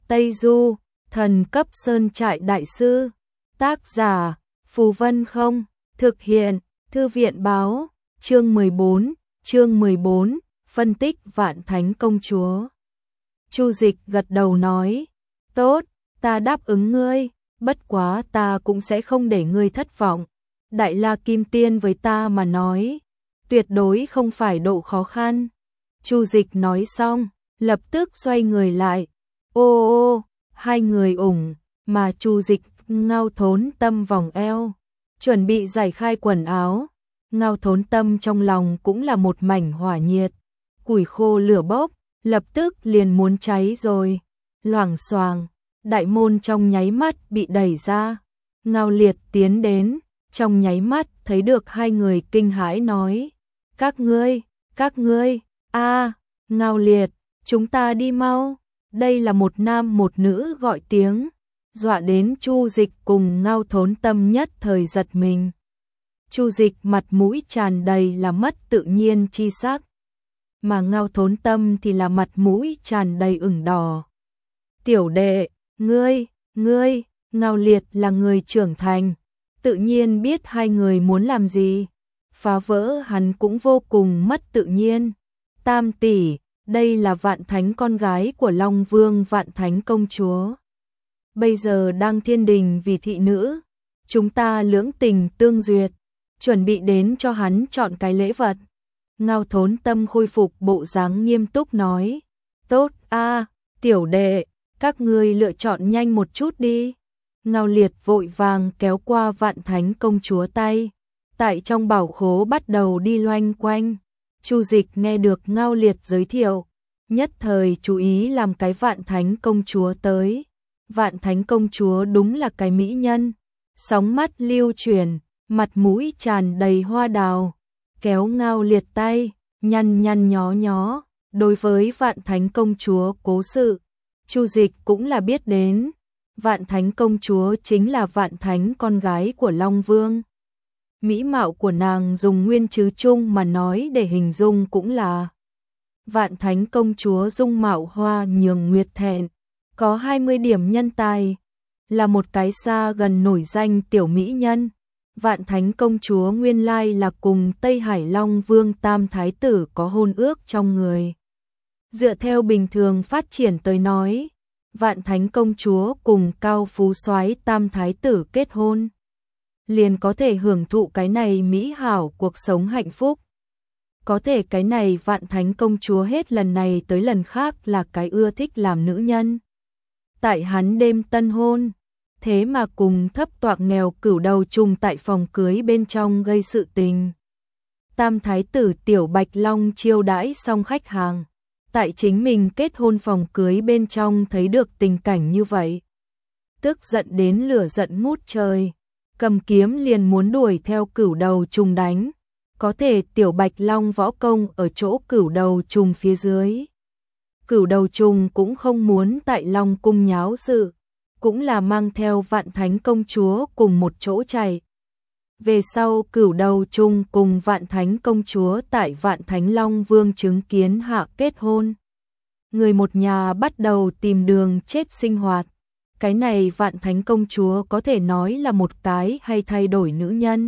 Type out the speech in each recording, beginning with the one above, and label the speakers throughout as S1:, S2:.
S1: Tây Du, thần cấp sơn trại đại sư. Tác giả, Phù Vân Không, thực hiện, Thư viện báo, chương 14, phân tích Vạn Thánh Công Chúa. Chu Dịch gật đầu nói, tốt, ta đáp ứng ngươi, bất quá ta cũng sẽ không để ngươi thất vọng. Đại La Kim Tiên với ta mà nói, tuyệt đối không phải độ khó khăn. Chu Dịch nói xong, lập tức xoay người lại. Ô, hai người ủng, mà Chu Dịch Ngao Thốn Tâm vòng eo, chuẩn bị giải khai quần áo. Ngao Thốn Tâm trong lòng cũng là một mảnh hỏa nhiệt, củi khô lửa bốc, lập tức liền muốn cháy rồi. Loảng xoảng, đại môn trong nháy mắt bị đẩy ra. Ngao Liệt tiến đến, trong nháy mắt thấy được hai người kinh hãi nói, các ngươi, Ngao Liệt, chúng ta đi mau. Đây là một nam một nữ gọi tiếng, dọa đến Chu Dịch cùng Ngao Thốn Tâm nhất thời giật mình. Chu Dịch mặt mũi tràn đầy là mất tự nhiên chi sắc, mà Ngao Thốn Tâm thì là mặt mũi tràn đầy ửng đỏ. Tiểu đệ, ngươi, Ngao Liệt là người trưởng thành, tự nhiên biết hai người muốn làm gì, phá vỡ hắn cũng vô cùng mất tự nhiên. Tam tỷ, đây là Vạn Thánh con gái của Long Vương Vạn Thánh Công Chúa. Bây giờ đang thiên đình vì thị nữ, chúng ta lưỡng tình tương duyệt, chuẩn bị đến cho hắn chọn cái lễ vật. Ngao Thốn Tâm khôi phục bộ dáng nghiêm túc nói, tốt tiểu đệ, các ngươi lựa chọn nhanh một chút đi. Ngao Liệt vội vàng kéo qua Vạn Thánh Công Chúa tay, tại trong bảo khố bắt đầu đi loanh quanh. Chu Dịch nghe được Ngao Liệt giới thiệu, nhất thời chú ý làm cái Vạn Thánh Công Chúa tới. Vạn Thánh Công Chúa đúng là cái mỹ nhân, sóng mắt lưu chuyển, mặt mũi tràn đầy hoa đào, kéo Ngao Liệt tay, nhăn nhó. Đối với Vạn Thánh Công Chúa cố sự, Chu Dịch cũng là biết đến. Vạn Thánh Công Chúa chính là Vạn Thánh con gái của Long Vương. Mỹ mạo của nàng dùng nguyên chữ chung mà nói để hình dung cũng là Vạn Thánh Công Chúa dung mạo hoa nhường nguyệt thẹn, có 20 điểm nhân tài, là một cái xa gần nổi danh tiểu mỹ nhân. Vạn Thánh Công Chúa nguyên lai là cùng Tây Hải Long Vương Tam Thái Tử có hôn ước trong người. Dựa theo bình thường phát triển tới nói, Vạn Thánh Công Chúa cùng cao phú soái Tam Thái Tử kết hôn, liền có thể hưởng thụ cái này mỹ hảo cuộc sống hạnh phúc. Có thể cái này Vạn Thánh Công Chúa hết lần này tới lần khác là cái ưa thích làm nữ nhân. Tại hắn đêm tân hôn, thế mà cùng thấp toạc nghèo cửu đầu trùng tại phòng cưới bên trong gây sự tình. Tam Thái Tử Tiểu Bạch Long chiêu đãi xong khách hàng, tại chính mình kết hôn phòng cưới bên trong thấy được tình cảnh như vậy, tức giận đến lửa giận ngút trời, cầm kiếm liền muốn đuổi theo cửu đầu trùng đánh. Có thể Tiểu Bạch Long võ công ở chỗ cửu đầu trùng phía dưới, cửu đầu trùng cũng không muốn tại Long cung nháo sự, cũng là mang theo Vạn Thánh Công Chúa cùng một chỗ chạy. Về sau cửu đầu trùng cùng Vạn Thánh Công Chúa tại Vạn Thánh Long Vương chứng kiến hạ kết hôn. Người một nhà bắt đầu tìm đường chết sinh hoạt. Cái này Vạn Thánh Công Chúa có thể nói là một cái hay thay đổi nữ nhân.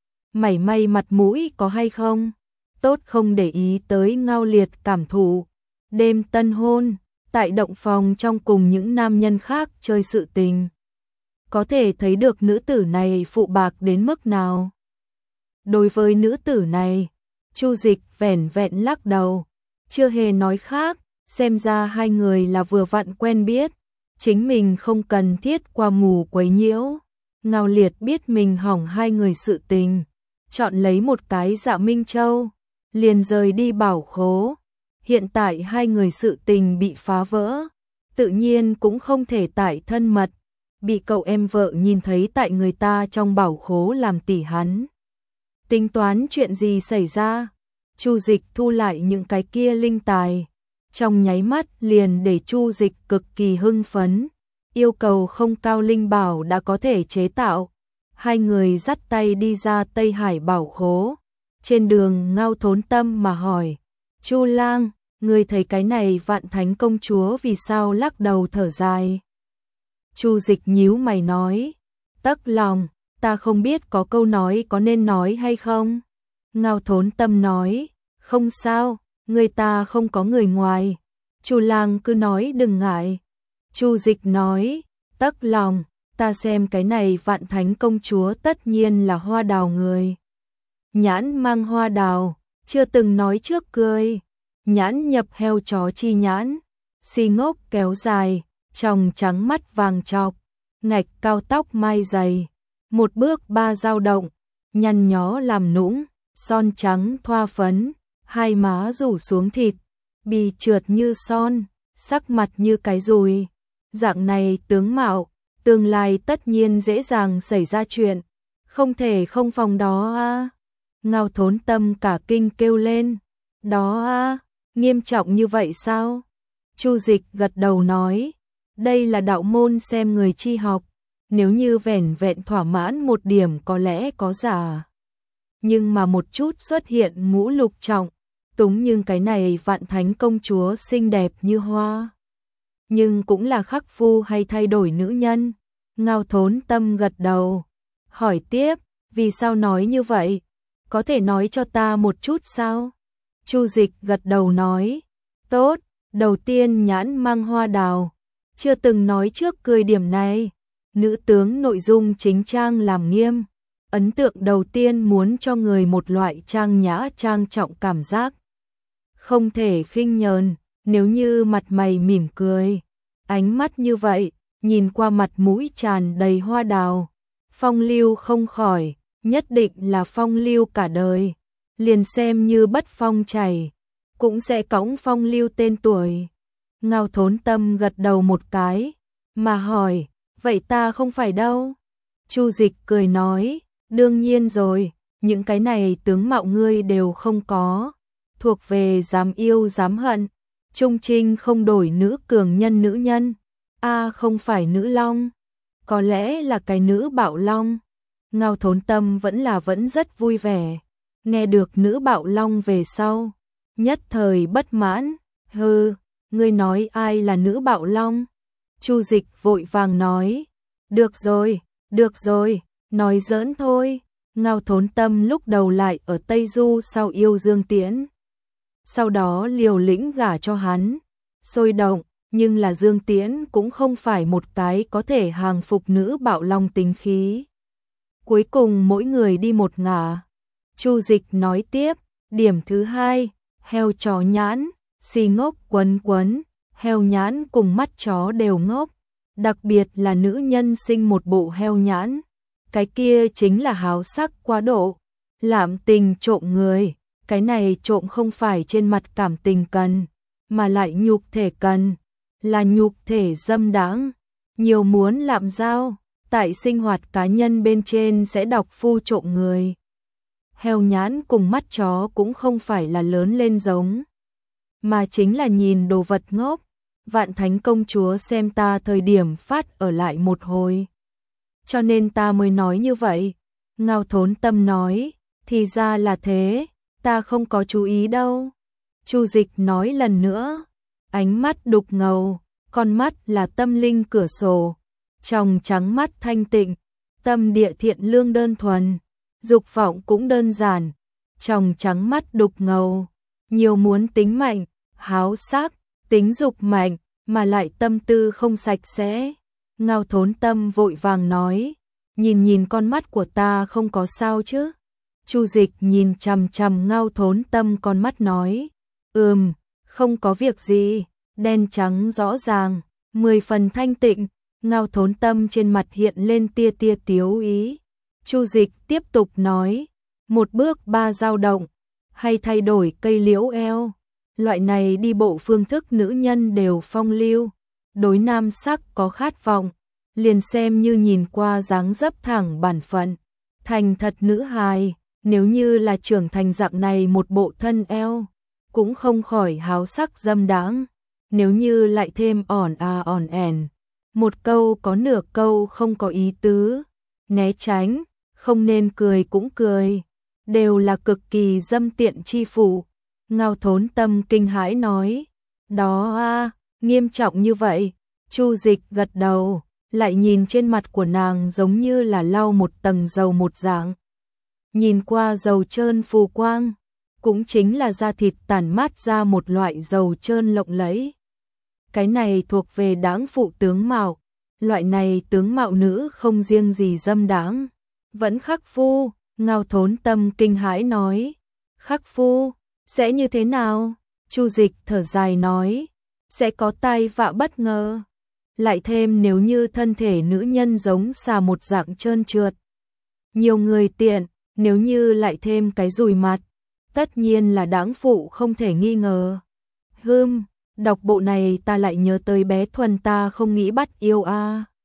S1: Mảy may mặt mũi có hay không? Tốt không để ý tới Ngao Liệt cảm thụ. Đêm tân hôn, tại động phòng trong cùng những nam nhân khác chơi sự tình. Có thể thấy được nữ tử này phụ bạc đến mức nào. Đối với nữ tử này, Chu Dịch vẻn vẹn lắc đầu, chưa hề nói khác, xem ra hai người là vừa vặn quen biết, chính mình không cần thiết qua mù quấy nhiễu. Ngao Liệt biết mình hỏng hai người sự tình, chọn lấy một cái Dạ Minh Châu, liền rời đi bảo khố. Hiện tại hai người sự tình bị phá vỡ, tự nhiên cũng không thể tại thân mật, bị cậu em vợ nhìn thấy tại người ta trong bảo khố làm tỉ hắn. Tính toán chuyện gì xảy ra, Chu Dịch thu lại những cái kia linh tài, trong nháy mắt liền để Chu Dịch cực kỳ hưng phấn, yêu cầu không cao linh bảo đã có thể chế tạo. Hai người dắt tay đi ra Tây Hải bảo khố, trên đường Ngao Thốn Tâm mà hỏi, Chu lang, Ngươi thấy cái này Vạn Thánh công chúa vì sao lắc đầu thở dài? Chu Dịch nhíu mày nói, tấc lòng, ta không biết có câu nói có nên nói hay không. Ngao Thốn Tâm nói, không sao, người ta không có người ngoài. Chu Lang cứ nói đừng ngại. Chu Dịch nói, tấc lòng, ta xem cái này Vạn Thánh công chúa tất nhiên là hoa đào người. Nhãn mang hoa đào, chưa từng nói trước cười. Nhãn nhập heo chó chi nhãn, xì ngốc kéo dài, tròng trắng mắt vàng chọc, ngạch cao tóc mai dày, một bước ba dao động, nhăn nhó làm nũng, son trắng thoa phấn, hai má rủ xuống thịt, bì trượt như son, sắc mặt như cái dùi. Dạng này tướng mạo, tương lai tất nhiên dễ dàng xảy ra chuyện, không thể không phòng đó a. Ngao Thốn Tâm cả kinh kêu lên, đó a, nghiêm trọng như vậy sao? Chu Dịch gật đầu nói, đây là đạo môn xem người chi học, nếu như vẻn vẹn thỏa mãn một điểm có lẽ có giả. Nhưng mà một chút xuất hiện ngũ lục trọng, túng nhưng cái này Vạn Thánh công chúa xinh đẹp như hoa. Nhưng cũng là khắc phu hay thay đổi nữ nhân. Ngao Thốn Tâm gật đầu, hỏi tiếp, vì sao nói như vậy? Có thể nói cho ta một chút sao? Chu Dịch gật đầu nói, tốt, đầu tiên nhãn mang hoa đào, chưa từng nói trước cười điểm này. Nữ tướng nội dung chính trang làm nghiêm, ấn tượng đầu tiên muốn cho người một loại trang nhã trang trọng cảm giác. Không thể khinh nhờn, nếu như mặt mày mỉm cười, ánh mắt như vậy, nhìn qua mặt mũi tràn đầy hoa đào, phong lưu không khỏi, nhất định là phong lưu cả đời, liền xem như bất phong chảy, cũng sẽ cõng phong lưu tên tuổi. Ngao Thốn Tâm gật đầu một cái, mà hỏi, vậy ta không phải đâu. Chu Dịch cười nói, đương nhiên rồi, những cái này tướng mạo ngươi đều không có, thuộc về dám yêu dám hận, trung trinh không đổi nữ cường nhân nữ nhân. A không phải nữ long, có lẽ là cái nữ bạo long. Ngao Thốn Tâm vẫn rất vui vẻ, nghe được nữ bạo long về sau, nhất thời bất mãn, hừ, ngươi nói ai là nữ bạo long? Chu Dịch vội vàng nói, được rồi, nói giỡn thôi. Ngao Thốn Tâm lúc đầu lại ở Tây Du sau yêu Dương Tiễn, sau đó liều lĩnh gả cho hắn, sôi động, nhưng là Dương Tiễn cũng không phải một cái có thể hàng phục nữ bạo long tính khí. Cuối cùng mỗi người đi một ngả. Chu Dịch nói tiếp, điểm thứ hai, heo chó nhãn, xì ngốc quấn quấn, heo nhãn cùng mắt chó đều ngốc, đặc biệt là nữ nhân sinh một bộ heo nhãn, cái kia chính là háo sắc quá độ, lạm tình trộm người, cái này trộm không phải trên mặt cảm tình cần, mà lại nhục thể cần, là nhục thể dâm đãng, nhiều muốn lạm giao, tại sinh hoạt cá nhân bên trên sẽ đọc phu trộm người. Heo nhãn cùng mắt chó cũng không phải là lớn lên giống, mà chính là nhìn đồ vật ngốc. Vạn Thánh công chúa xem ta thời điểm phát ở lại một hồi, cho nên ta mới nói như vậy. Ngao Thốn Tâm nói, thì ra là thế, ta không có chú ý đâu. Chu Dịch nói lần nữa, ánh mắt đục ngầu, con mắt là tâm linh cửa sổ, tròng trắng mắt thanh tịnh, tâm địa thiện lương đơn thuần, dục vọng cũng đơn giản, tròng trắng mắt đục ngầu, nhiều muốn tính mạnh, háo sắc, tính dục mạnh, mà lại tâm tư không sạch sẽ. Ngao Thốn Tâm vội vàng nói, nhìn con mắt của ta không có sao chứ? Chu Dịch nhìn chằm chằm Ngao Thốn Tâm con mắt nói, không có việc gì, đen trắng rõ ràng, 10 phần thanh tịnh. Ngao Thốn Tâm trên mặt hiện lên tia tia tiếu ý. Chu Dịch tiếp tục nói, một bước ba dao động, hay thay đổi cây liễu eo, loại này đi bộ phương thức nữ nhân đều phong lưu, đối nam sắc có khát vọng, liền xem như nhìn qua dáng dấp thẳng bản phận, thành thật nữ hài, nếu như là trưởng thành dạng này một bộ thân eo, cũng không khỏi háo sắc dâm đãng, nếu như lại thêm ỏn ẻn, một câu có nửa câu không có ý tứ, né tránh, không nên cười cũng cười, đều là cực kỳ dâm tiện chi phủ. Ngao Thốn Tâm kinh hãi nói. Đó a, nghiêm trọng như vậy. Chu Dịch gật đầu, lại nhìn trên mặt của nàng giống như là lau một tầng dầu một dạng. Nhìn qua dầu trơn phù quang, cũng chính là da thịt tản mát ra một loại dầu trơn lộng lẫy. Cái này thuộc về đáng phụ tướng mạo, loại này tướng mạo nữ không riêng gì dâm đáng, vẫn khắc phu. Ngao Thốn Tâm kinh hãi nói. Khắc phu, sẽ như thế nào? Chu Dịch thở dài nói, sẽ có tai vạ bất ngờ. Lại thêm nếu như thân thể nữ nhân giống xà một dạng trơn trượt, nhiều người tiện, nếu như lại thêm cái dùi mặt, tất nhiên là đáng phụ không thể nghi ngờ. Đọc bộ này ta lại nhớ tới bé Thuần ta không nghĩ bắt yêu a.